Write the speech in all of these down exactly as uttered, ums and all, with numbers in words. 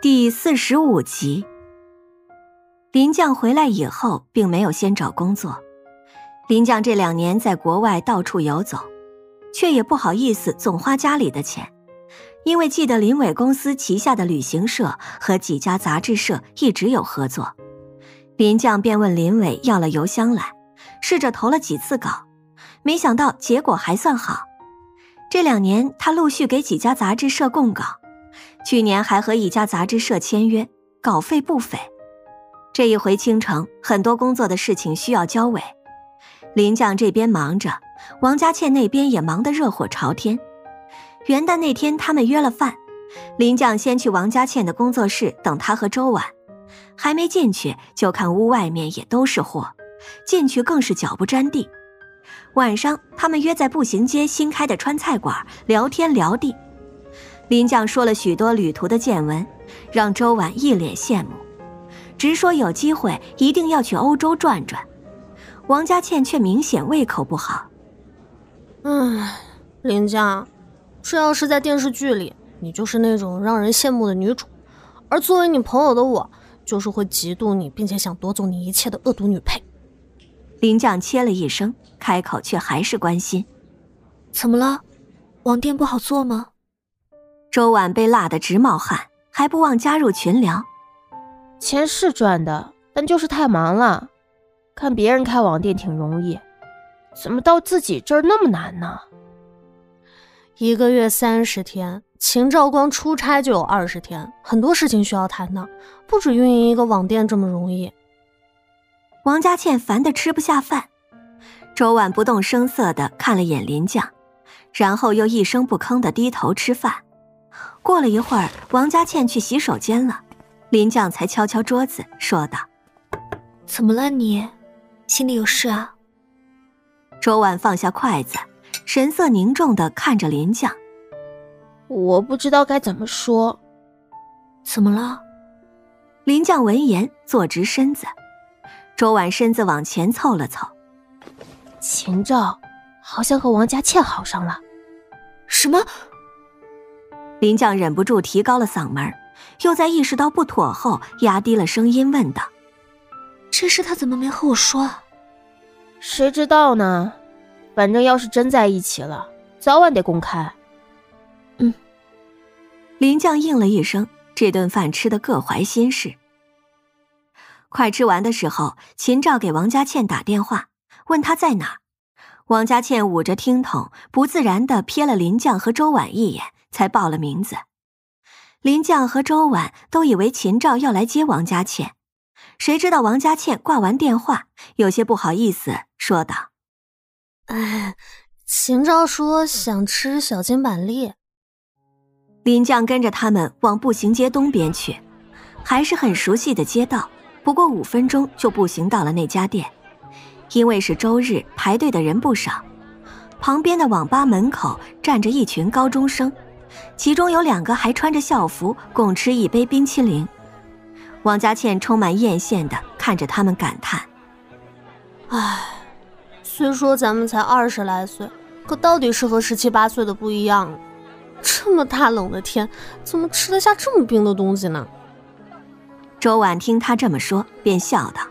第四十五集。林将回来以后并没有先找工作，林将这两年在国外到处游走，却也不好意思总花家里的钱，因为记得林伟公司旗下的旅行社和几家杂志社一直有合作。林将便问林伟要了邮箱来，试着投了几次稿，没想到结果还算好。这两年他陆续给几家杂志社供稿，去年还和一家杂志社签约，稿费不菲。这一回清城，很多工作的事情需要交尾，林将这边忙着，王家倩那边也忙得热火朝天。元旦那天他们约了饭，林将先去王家倩的工作室等他和周婉，还没进去就看屋外面也都是货，进去更是脚不沾地。晚上他们约在步行街新开的川菜馆聊天聊地，林将说了许多旅途的见闻，让周婉一脸羡慕，直说有机会一定要去欧洲转转。王家倩却明显胃口不好。 唉，林将，这要是在电视剧里，你就是那种让人羡慕的女主，而作为你朋友的我，就是会嫉妒你并且想夺走你一切的恶毒女配。 林将切了一声，开口却还是关心。 怎么了？网店不好做吗？ 周婉被辣得直冒汗，还不忘加入群聊。 钱是赚的，但就是太忙了，看别人开网店挺容易，怎么到自己这儿那么难呢？ 一个月三十天，秦兆光出差就有二十天，很多事情需要谈的，不止运营一个网店这么容易。 王家倩烦得吃不下饭，周婉不动声色地看了眼林将，然后又一声不吭地低头吃饭。过了一会儿，王家倩去洗手间了，林将才敲敲桌子说道： 怎么了你？心里有事啊？ 周婉放下筷子，神色凝重地看着林将。 我不知道该怎么说。 怎么了？ 林将闻言坐直身子，周婉身子往前凑了凑。 秦兆好像和王家倩好上了。 什么？ 林将忍不住提高了嗓门，又在意识到不妥后压低了声音问道： 这事他怎么没和我说啊？ 谁知道呢，反正要是真在一起了，早晚得公开。 嗯。林将应了一声，这顿饭吃得各怀心事。快吃完的时候，秦兆给王家倩打电话，问他在哪儿。王家倩捂着听筒，不自然地瞥了林将和周婉一眼，才报了名字。林将和周婉都以为秦兆要来接王家倩，谁知道王家倩挂完电话，有些不好意思说道： 哎，秦兆说想吃小金板栗。 林将跟着他们往步行街东边去，还是很熟悉的街道，不过五分钟就步行到了那家店。因为是周日，排队的人不少，旁边的网吧门口站着一群高中生，其中有两个还穿着校服，共吃一杯冰淇淋。王家倩充满艳羡地看着他们感叹： 唉，虽说咱们才二十来岁，可到底是和十七八岁的不一样了。这么大冷的天，怎么吃得下这么冰的东西呢？ 周婉听他这么说，便笑道：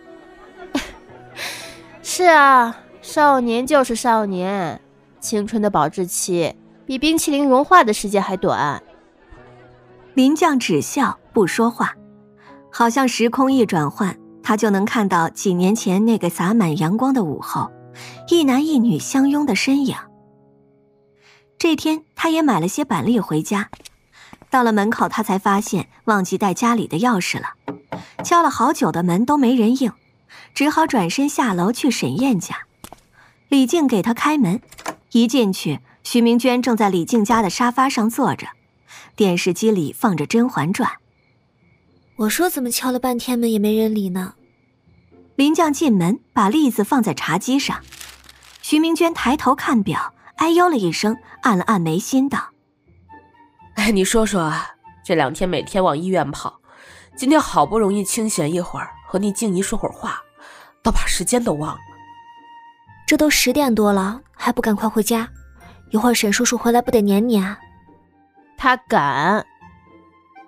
是啊，少年就是少年，青春的保质期比冰淇淋融化的时间还短。 林将只笑不说话，好像时空一转换，他就能看到几年前那个洒满阳光的午后，一男一女相拥的身影。这天他也买了些板栗回家，到了门口他才发现忘记带家里的钥匙了，敲了好久的门都没人应，只好转身下楼去沈燕家。李静给他开门，一进去，徐明娟正在李静家的沙发上坐着，电视机里放着《甄嬛传》。 我说怎么敲了半天门也没人理呢？ 林将进门，把栗子放在茶几上。徐明娟抬头看表，哎呦了一声，按了按眉心道： 哎，你说说啊，这两天每天往医院跑，今天好不容易清闲一会儿，和你静怡说会儿话，倒把时间都忘了。 这都十点多了，还不赶快回家？一会儿沈叔叔回来不得撵你啊？ 他敢。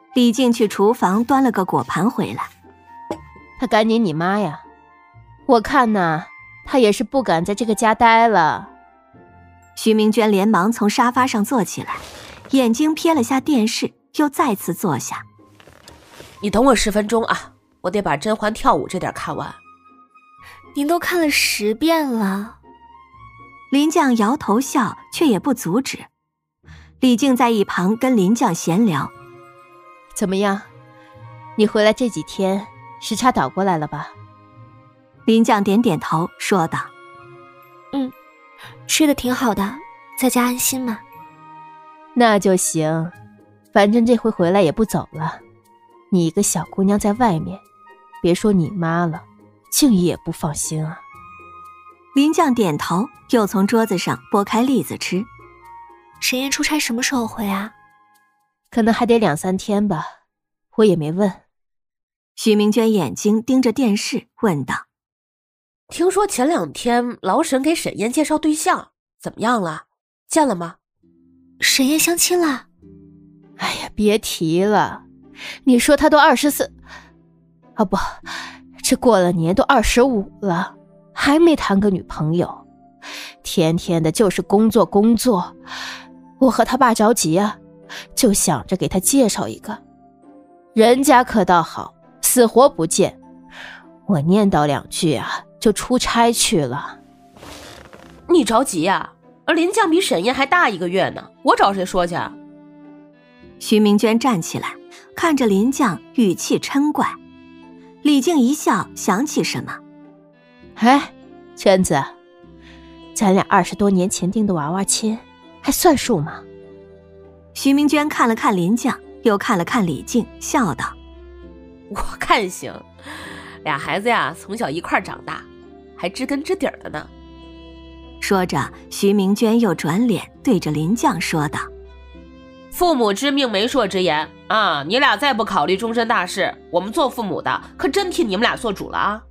李靖去厨房端了个果盘回来。 他赶你你妈呀！我看呐，他也是不敢在这个家待了。 徐明娟连忙从沙发上坐起来，眼睛瞥了下电视，又再次坐下。 你等我十分钟啊，我得把甄嬛跳舞这点看完。 您都看了十遍了。 林将摇头笑，却也不阻止。李靖在一旁跟林将闲聊。 怎么样？你回来这几天时差倒过来了吧？ 林将点点头说道。 嗯，吃的挺好的，在家安心嘛。 那就行，反正这回回来也不走了。你一个小姑娘在外面，别说你妈了，静怡也不放心啊。 林将点头，又从桌子上拨开栗子吃。 沈燕出差什么时候回啊？ 可能还得两三天吧，我也没问。 徐明娟眼睛盯着电视问道。 听说前两天劳神给沈燕介绍对象，怎么样了？见了吗？ 沈燕相亲了？ 哎呀，别提了，你说她都二十四，啊不，这过了年都二十五了，还没谈个女朋友，天天的就是工作工作。我和他爸着急啊，就想着给他介绍一个，人家可倒好，死活不见。我念叨两句啊，就出差去了。 你着急呀？而林将比沈燕还大一个月呢，我找谁说去啊？ 徐明娟站起来，看着林将，语气嗔怪。李靖一笑，想起什么。 哎，娟子，咱俩二十多年前订的娃娃亲，还算数吗？ 徐明娟看了看林将，又看了看李靖，笑道。 我看行，俩孩子呀，从小一块长大，还知根知底的呢。 说着，徐明娟又转脸对着林将说道。 父母之命，媒妁之言啊！你俩再不考虑终身大事，我们做父母的可真替你们俩做主了啊！